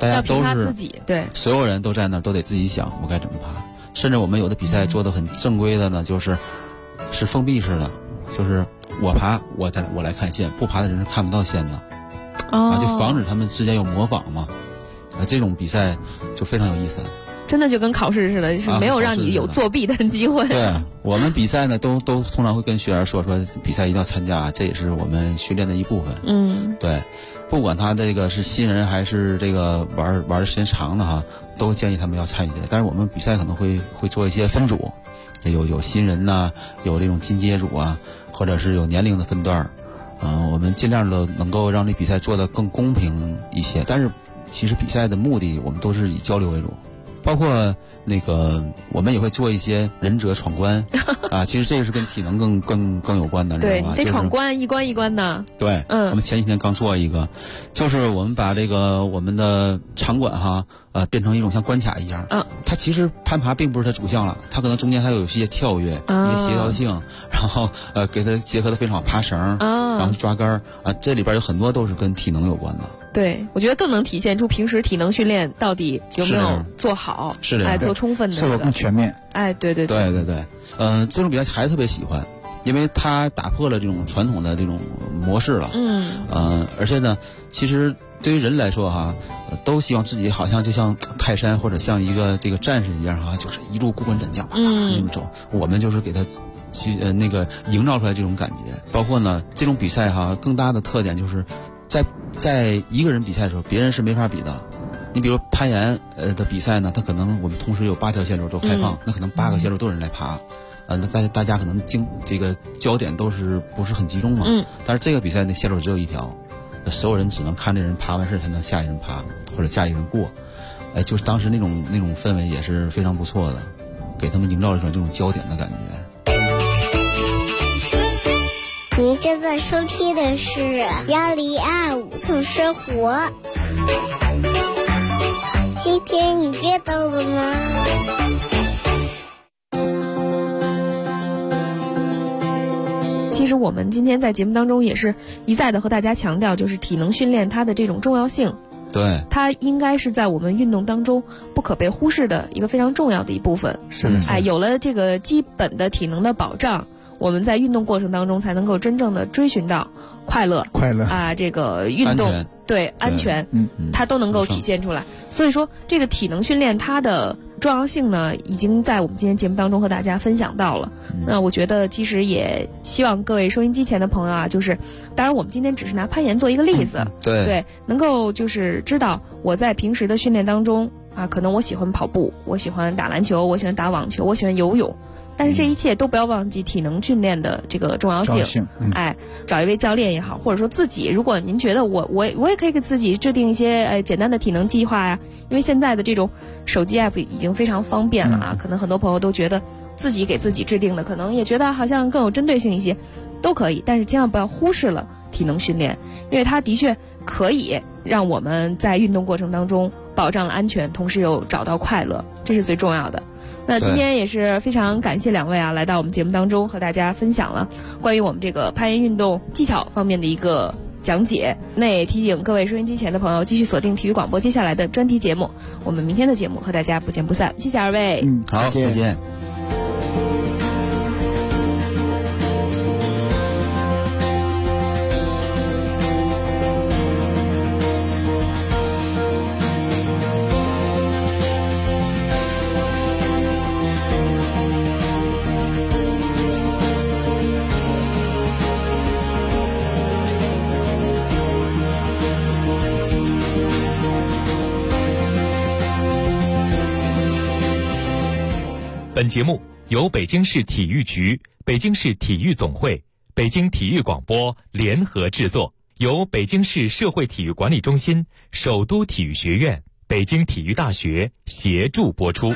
大家都是自己，对， 所有人都在那儿都得自己想我该怎么爬。甚至我们有的比赛做的很正规的呢，是封闭式的，就是我爬我来看线，不爬的人是看不到线的。就防止他们之间有模仿嘛。这种比赛就非常有意思。 真的就跟考试似的，就是没有让你有作弊的机会。 对，我们比赛呢都通常会跟学员说比赛一定要参加，这也是我们训练的一部分。对，不管他这个是新人还是这个玩的时间长的哈，都建议他们要参与进来。但是我们比赛可能会做一些分组，有新人呐，有这种进阶组啊，或者是有年龄的分段。我们尽量的能够让这比赛做得更公平一些。但是其实比赛的目的我们都是以交流为主。包括那个，我们也会做一些忍者闯关其实这个是跟体能更有关的， 对， 你知道吗？ 得闯关，一关一关的。 对，我们前几天刚做一个，就是我们把这个我们的场馆变成一种像关卡一样。它其实攀爬并不是它主项了，它可能中间还有一些跳跃，一些协调性，然后给它结合的非常好，爬绳，然后抓杆这里边有很多都是跟体能有关的。 对，我觉得更能体现出平时体能训练到底有没有做好， 是的， 做充分的， 是否更全面。 对。 这种比赛孩子特别喜欢，因为它打破了这种传统的这种模式了。而且呢，其实对于人来说都希望自己好像就像泰山或者像一个这个战士一样就是一路过关斩将那么走。我们就是给他营造出来这种感觉。包括呢，这种比赛更大的特点就是在一个人比赛的时候，别人是没法比的。你比如攀岩的比赛呢，它可能我们同时有8条线路都开放，那可能8个线路都有人来爬，那大家可能这个焦点都不是很集中嘛。但是这个比赛的线路只有1条，所有人只能看这人爬完事才能下一人爬或者下一人过。就是当时那种氛围也是非常不错的，给他们营造一种这种焦点的感觉。 您正在收听的是1025度生活。今天你运动了吗？ 其实我们今天在节目当中也是一再的和大家强调，就是体能训练它的这种重要性。 对， 它应该是在我们运动当中不可被忽视的一个非常重要的一部分。 是的。 有了这个基本的体能的保障，我们在运动过程当中才能够真正的追寻到快乐这个运动安全它都能够体现出来。所以说这个体能训练它的重要性呢，已经在我们今天节目当中和大家分享到了。那我觉得其实也希望各位收音机前的朋友就是当然我们今天只是拿攀岩做一个例子，对，能够就是知道我在平时的训练当中可能我喜欢跑步，我喜欢打篮球，我喜欢打网球，我喜欢游泳，但是这一切都不要忘记体能训练的这个重要性。找一位教练也好，或者说自己，如果您觉得我也可以给自己制定一些简单的体能计划呀，因为现在的这种手机 app 已经非常方便了可能很多朋友都觉得自己给自己制定的可能也觉得好像更有针对性一些，都可以，但是千万不要忽视了体能训练，因为它的确可以让我们在运动过程当中保障了安全，同时又找到快乐，这是最重要的。那今天也是非常感谢两位来到我们节目当中，和大家分享了关于我们这个攀岩运动技巧方面的一个讲解。那也提醒各位收音机前的朋友继续锁定体育广播接下来的专题节目，我们明天的节目和大家不见不散。谢谢二位。 好，再见。 本节目由北京市体育局、北京市体育总会、北京体育广播联合制作，由北京市社会体育管理中心、首都体育学院、北京体育大学协助播出。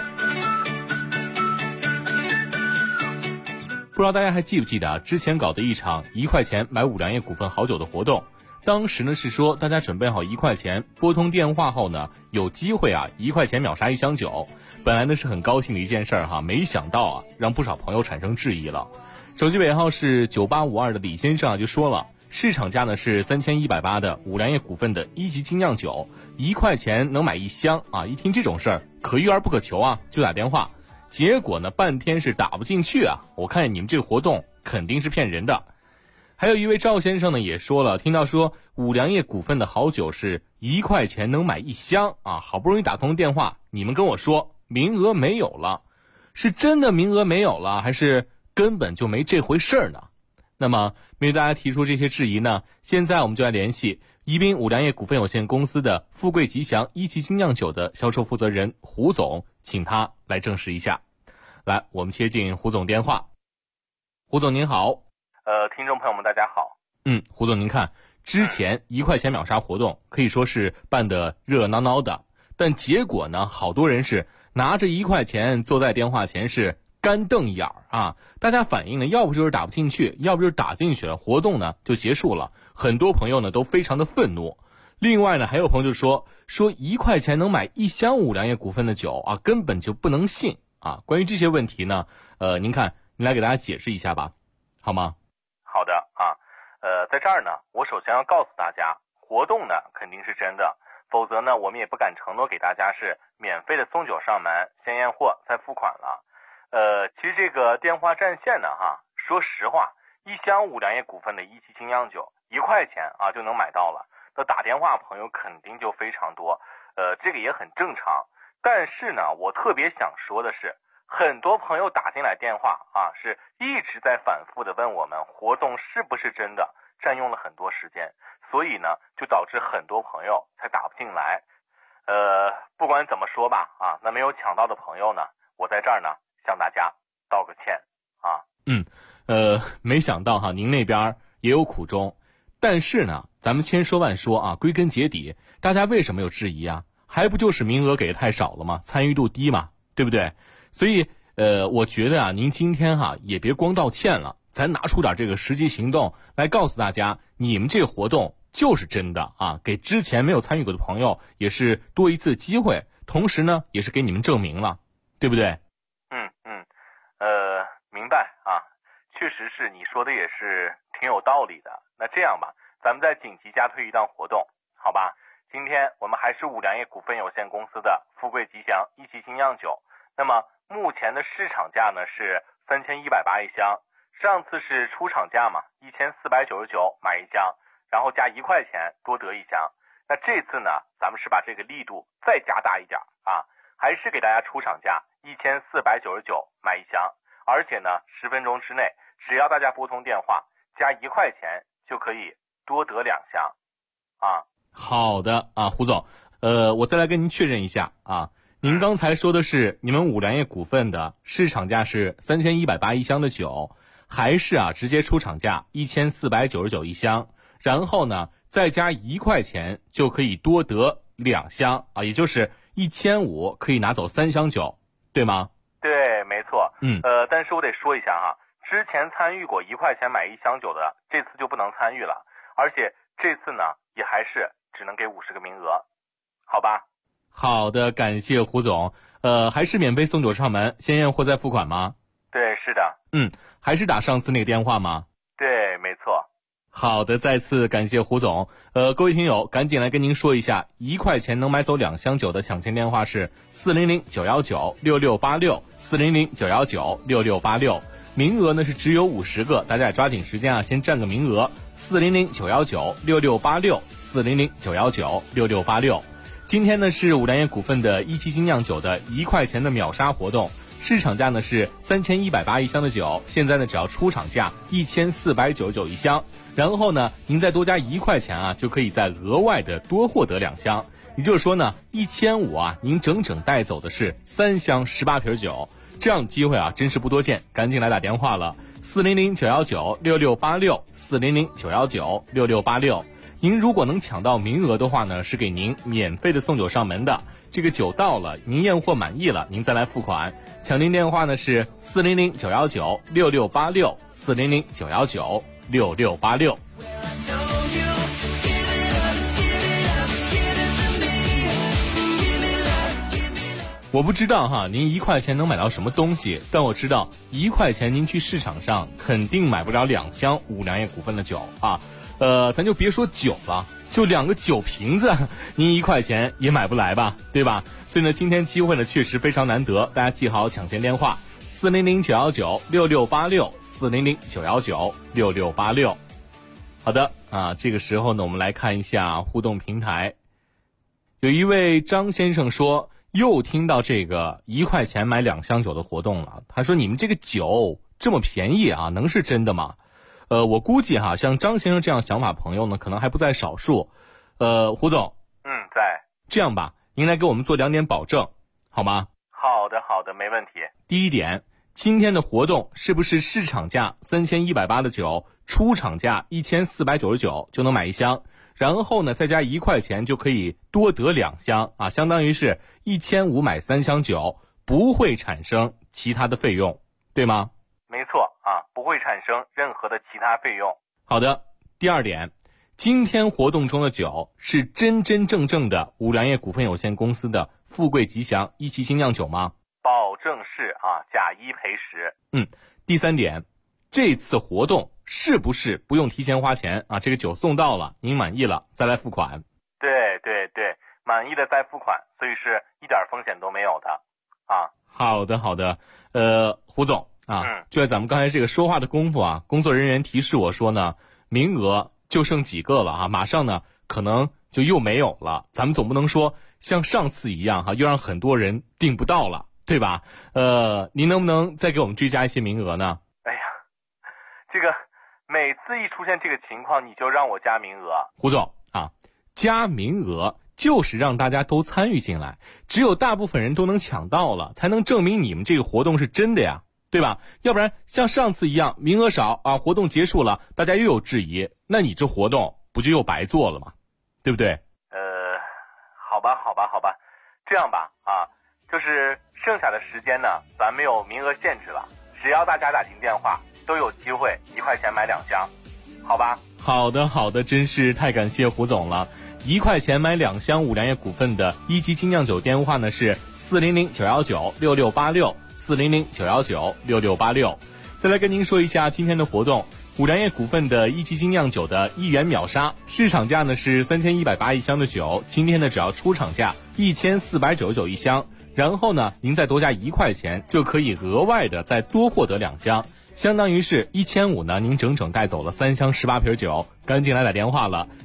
不知道大家还记不记得之前搞的一场1块钱买五粮液股份好酒的活动？当时呢是说大家准备好1块钱，拨通电话后呢，有机会1块钱秒杀1箱酒。本来呢是很高兴的一件事儿没想到让不少朋友产生质疑了。手机尾号是9852的李先生就说了， 市场价呢是3180的五粮液股份的一级精酿酒，1块钱能买1箱啊！一听这种事儿，可遇而不可求啊，就打电话。结果呢，半天是打不进去啊！我看你们这个活动肯定是骗人的。还有一位赵先生呢也说了，听到说五粮液股份的好酒是1块钱能买1箱啊，好不容易打通电话，你们跟我说名额没有了，是真的名额没有了，还是根本就没这回事儿呢？那么面对大家提出这些质疑呢，现在我们就来联系宜宾五粮液股份有限公司的富贵吉祥一级精酿酒的销售负责人胡总，请他来证实一下。来，我们接进胡总电话。胡总您好。 听众朋友们大家好。 胡总您看，之前1块钱秒杀活动可以说是办得热闹闹的，但结果呢，好多人是拿着1块钱坐在电话前是干瞪眼儿啊！大家反映呢，要不就是打不进去，要不就是打进去了，活动呢就结束了。很多朋友呢都非常的愤怒。另外呢，还有朋友就说1块钱能买1箱五粮液股份的酒啊，根本就不能信啊！关于这些问题呢，您来给大家解释一下吧，好吗？ 好的啊，在这儿呢，我首先要告诉大家，活动呢肯定是真的，否则呢，我们也不敢承诺给大家是免费的送酒上门，先验货再付款了。其实这个电话占线呢，说实话，1箱五粮液股份的一级精酿酒1块钱啊就能买到了，那打电话朋友肯定就非常多，这个也很正常。但是呢，我特别想说的是，很多朋友打进来电话啊，是一直在反复的问我们活动是不是真的，占用了很多时间，所以呢，就导致很多朋友才打不进来。不管怎么说吧，啊，那没有抢到的朋友呢，我在这儿呢向大家道个歉啊。 没想到哈，您那边也有苦衷，但是呢，咱们千说万说啊，归根结底，大家为什么有质疑啊？还不就是名额给的太少了吗？参与度低嘛，对不对？所以我觉得啊，您今天也别光道歉了，咱拿出点这个实际行动来告诉大家，你们这个活动就是真的啊，给之前没有参与过的朋友也是多一次机会，同时呢，也是给你们证明了，对不对？ 明白啊，确实是你说的也是挺有道理的。那这样吧，咱们再紧急加推一档活动，好吧？今天我们还是五粮液股份有限公司的富贵吉祥一级精酿酒，那么目前的市场价呢是3180一箱，上次是出厂价嘛，1499买1箱，然后加1块钱多得1箱。那这次呢，咱们是把这个力度再加大一点啊，还是给大家出厂价1499买1箱，而且呢10分钟之内，只要大家拨通电话加1块钱就可以多得2箱啊。 好的啊，胡总，我再来跟您确认一下啊，您刚才说的是你们五粮液股份的市场价是3180一箱的酒，还是直接出厂价1499一箱，然后呢再加1块钱就可以多得2箱啊，也就是1500可以拿走3箱酒，对吗？ 对，没错。但是我得说一下哈，之前参与过1块钱买1箱酒的，这次就不能参与了，而且这次呢也还是只能给50个名额，好吧？ 好的，感谢胡总。还是免费送酒上门，先验货再付款吗？ 对，是的。 还是打上次那个电话吗？ 对，没错。 好的，再次感谢胡总。各位听友，赶紧来跟您说一下，1块钱能买走2箱酒的抢签电话是400-919-6686，400-919-6686。名额呢是只有50个，大家也抓紧时间先占个名额。400-919-6686，400-919-6686。今天呢是五粮液股份的一期精酿酒的1块钱的秒杀活动，市场价呢是3180一箱的酒，现在呢只要出厂价1499一箱，然后呢您再多加1块钱就可以再额外的多获得2箱，也就是说呢1500您整整带走的是3箱18瓶酒，这样的机会真是不多见，赶紧来打电话了，400-919-6686，400-919-6686。您如果能抢到名额的话呢，是给您免费的送酒上门的。这个酒到了，您验货满意了，您再来付款。抢订电话呢是400-919-6686，400-919-6686。 我不知道哈，您1块钱能买到什么东西，但我知道1块钱您去市场上肯定买不了2箱五粮液股份的酒啊。咱就别说酒了，就2个酒瓶子，您1块钱也买不来吧，对吧？所以呢，今天机会呢确实非常难得，大家记好抢先电话400-919-6686，400-919-6686。好的啊，这个时候呢，我们来看一下互动平台。有一位张先生说，又听到这个1块钱买2箱酒的活动了。他说，你们这个酒这么便宜啊，能是真的吗？我估计哈，像张先生这样想法朋友呢，可能还不在少数。胡总， 在。 这样吧，您来给我们做2点保证，好吗？ 好的，没问题。 第一点，今天的活动是不是市场价3180的酒，出厂价1499就能买1箱？然后呢，再加1块钱就可以多得2箱啊，相当于是1500买3箱酒，不会产生其他的费用，对吗？ 没错啊，不会产生任何的其他费用。 好的，第2点，今天活动中的酒是真正的五粮液股份有限公司的富贵吉祥1期精酿酒吗？ 保证是啊，假1赔10。 第3点，这次活动是不是不用提前花钱啊？这个酒送到了，您满意了再来付款。 对，满意的再付款，所以是一点风险都没有的啊。 好的，胡总啊，就在咱们刚才这个说话的功夫啊，工作人员提示我说呢，名额就剩几个了啊，马上呢可能就又没有了。咱们总不能说像上次一样哈，又让很多人订不到了，对吧？您能不能再给我们追加一些名额呢？ 哎呀，这个每次一出现这个情况，你就让我加名额。 胡总啊，加名额就是让大家都参与进来，只有大部分人都能抢到了，才能证明你们这个活动是真的呀，对吧？要不然像上次一样名额少啊，活动结束了大家又有质疑，那你这活动不就又白做了吗？对不对？ 好吧，这样吧啊，就是剩下的时间呢，咱没有名额限制了，只要大家打进电话都有机会1块钱买2箱，好吧？ 好的，真是太感谢胡总了。1块钱买2箱五粮液股份的1级精酿酒电话呢是400-919-6686，400-919-6686。再来跟您说一下今天的活动，五粮液股份的1级精酿酒的1元秒杀，市场价呢是31801箱的酒，今天呢只要出厂价14991箱，然后呢您再多加1块钱就可以额外的再多获得2箱，相当于是1500呢，您整整带走了3箱18瓶酒。赶紧来打电话了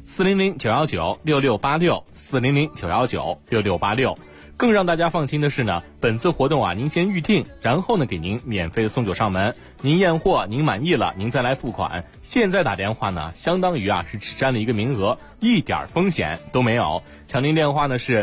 ，400-919-6686，400-919-6686。更让大家放心的是呢，本次活动啊，您先预定，然后呢给您免费的送酒上门。您验货，您满意了，您再来付款。现在打电话呢，相当于啊是只占了一个名额，一点风险都没有。抢您电话呢是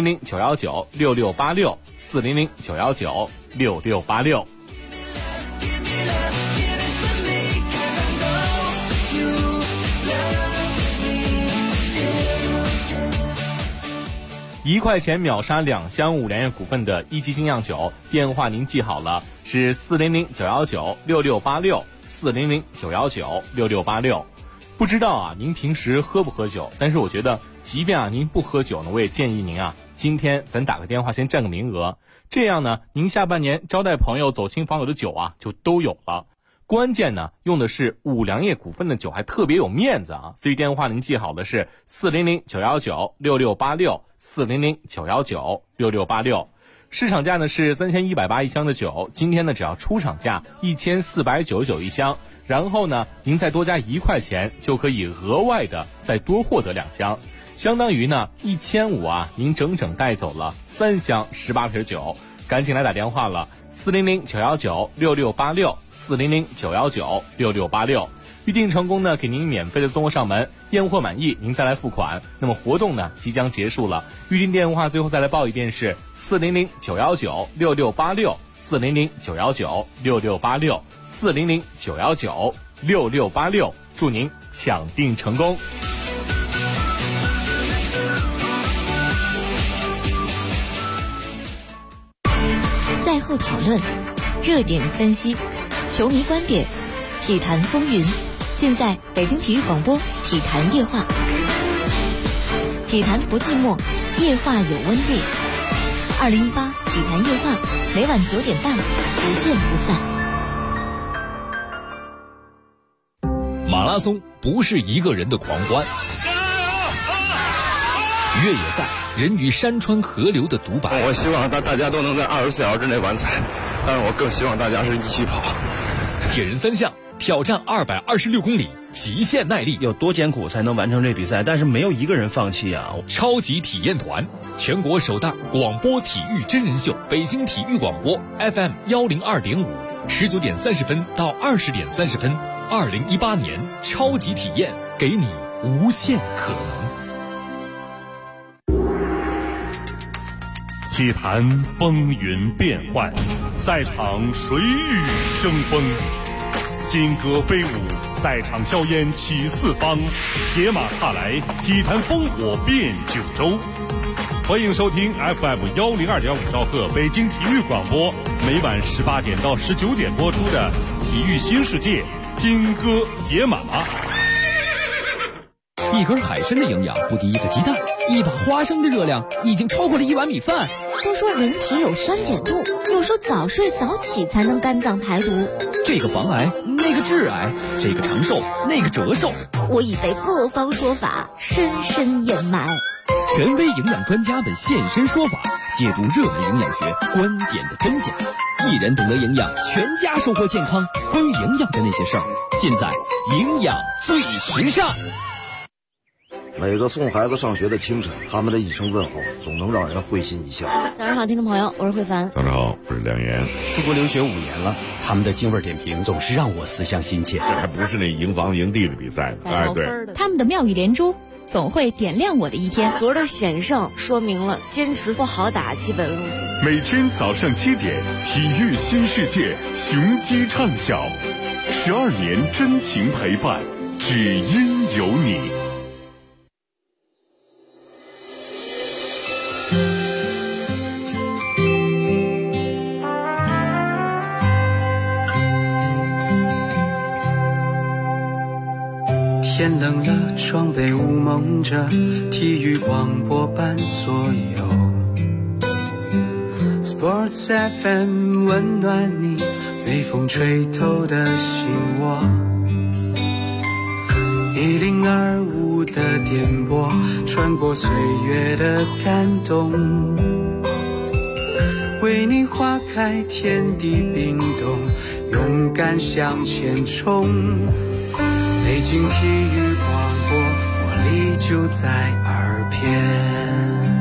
400-919-6686，400-919-6686。1块钱秒杀2箱五粮液股份的1级精酿酒，电话您记好了，是400-919-6686，400-919-6686。不知道啊，您平时喝不喝酒？但是我觉得，即便啊您不喝酒呢，我也建议您啊，今天咱打个电话先占个名额，这样呢，您下半年招待朋友、走亲访友的酒啊，就都有了。关键呢，用的是五粮液股份的酒，还特别有面子啊！所以电话您记好的是400-919-6686，400-919-6686。市场价呢是31801箱的酒，今天呢只要出厂价14991箱，然后呢您再多加1块钱就可以额外的再多获得2箱，相当于呢1500啊，您整整带走了3箱18瓶酒。赶紧来打电话了，400-919-6686，400-919-6686。预定成功呢，给您免费的送货上门，验货满意您再来付款。那么活动呢即将结束了，预定电话最后再来报一遍是400-919-6686，400-919-6686，400-919-6686。祝您抢订成功。 赛后讨论，热点分析，球迷观点，体坛风云，尽在北京体育广播体坛夜话。体坛不寂寞，夜话有温度。2018 体坛夜话，每晚9点半，不见不散。 马拉松不是一个人的狂欢，越野赛人与山川河流的独白。 我希望大家都能在24小时之内完赛，但是我更希望大家是一起跑。 铁人3项挑战226公里，极限耐力， 有多艰苦才能完成这比赛？但是没有一个人放弃啊！ 超级体验团，全国首档广播体育真人秀，北京体育广播 FM 102.5，19点30分到20点30分，2018年超级体验，给你无限可能。 体坛风云变幻，赛场谁与争锋？金戈飞舞，赛场硝烟起四方，铁马踏来，体坛烽火遍九州。欢迎收听 FM 102.5兆赫北京体育广播，每晚18点到19点播出的《体育新世界》金戈铁马。 一根海参的营养不敌一个鸡蛋，一把花生的热量已经超过了1碗米饭。 都说人体有酸碱度，又说早睡早起才能肝脏排毒。 这个防癌，那个致癌，这个长寿，那个折寿。 我已被各方说法深深掩埋。 权威营养专家们现身说法，解读热门营养学观点的真假。一人懂得营养，全家收获健康。关于营养的那些事儿，尽在营养最时尚。 每个送孩子上学的清晨，他们的一声问候总能让人会心一笑。 早上好，听众朋友，我是慧凡。 早上好，我是梁岩。 出国留学5年了，他们的京味点评总是让我思乡心切。 这还不是那营房营地的比赛， 哎，对，他们的妙语连珠总会点亮我的一天。 昨儿的险胜说明了坚持不好打基本路线。 每天早上7点，体育新世界，雄鸡唱晓，12年真情陪伴，只因有你。 天冷了，窗被雾蒙着，体育广播伴左右。Sports FM 温暖你，被风吹透的心窝。1025的电波，穿过岁月的感动，为你花开，天地冰冻，勇敢向前冲。北京体育广播，活力就在耳边。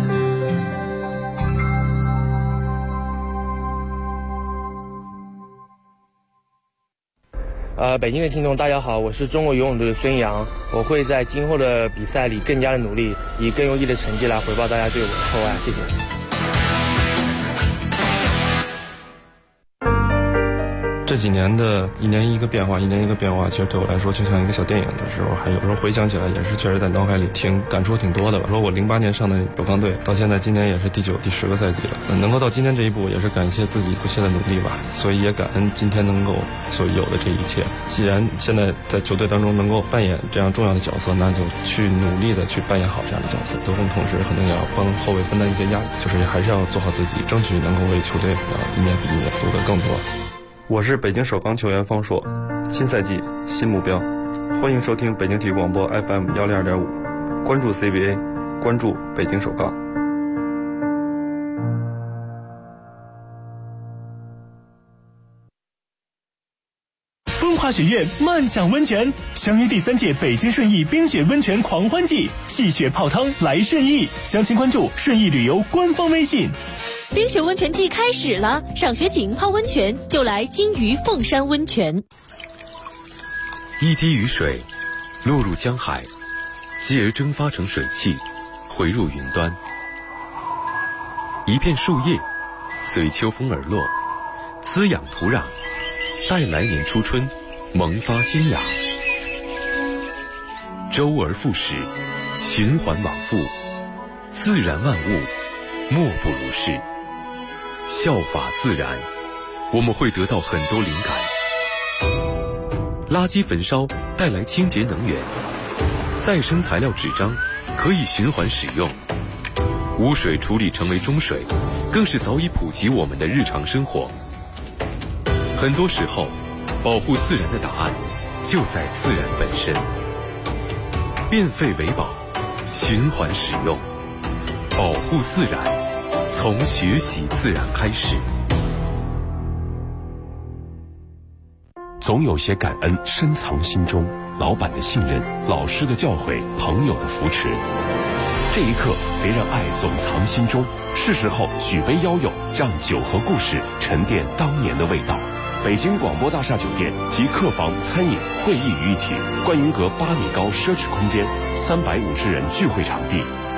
北京的听众大家好，我是中国游泳队的孙杨，我会在今后的比赛里更加的努力，以更优异的成绩来回报大家对我的厚爱，谢谢。 这几年的一年一个变化，其实对我来说就像一个小电影的时候，还有时候回想起来也是确实在脑海里感触挺多的吧。说我08年上的首钢队，到现在今年也是第9、第10个赛季了，能够到今天这一步，也是感谢自己不懈的努力吧。所以也感恩今天能够所有的这一切。既然现在在球队当中能够扮演这样重要的角色，那就去努力的去扮演好这样的角色。得分同时肯定也要帮后卫分担一些压力，就是还是要做好自己，争取能够为球队一年比一年夺得更多。我是北京首钢球员方硕，新赛季新目标，欢迎收听北京体育广播 FM 102.5，关注 CBA， 关注北京首钢。 风华学院漫享温泉，相约第3届北京顺义冰雪温泉狂欢季，戏雪泡汤来顺义，详情关注顺义旅游官方微信。 冰雪温泉季开始了，赏雪景泡温泉就来金鱼凤山温泉。 一滴雨水落入江海，继而蒸发成水汽，回入云端。一片树叶随秋风而落，滋养土壤，待来年初春萌发新芽。周而复始，循环往复，自然万物莫不如是。效法自然，我们会得到很多灵感。垃圾焚烧带来清洁能源，再生材料纸张可以循环使用，污水处理成为中水， 更是早已普及我们的日常生活。很多时候，保护自然的答案就在自然本身。变废为宝，循环使用，保护自然，从学习自然开始。 总有些感恩深藏心中，老板的信任，老师的教诲，朋友的扶持。这一刻，别让爱总藏心中，是时候举杯邀友，让酒和故事沉淀当年的味道。北京广播大厦酒店集客房、餐饮、会议于一体，观云阁8米高奢侈空间，350人聚会场地，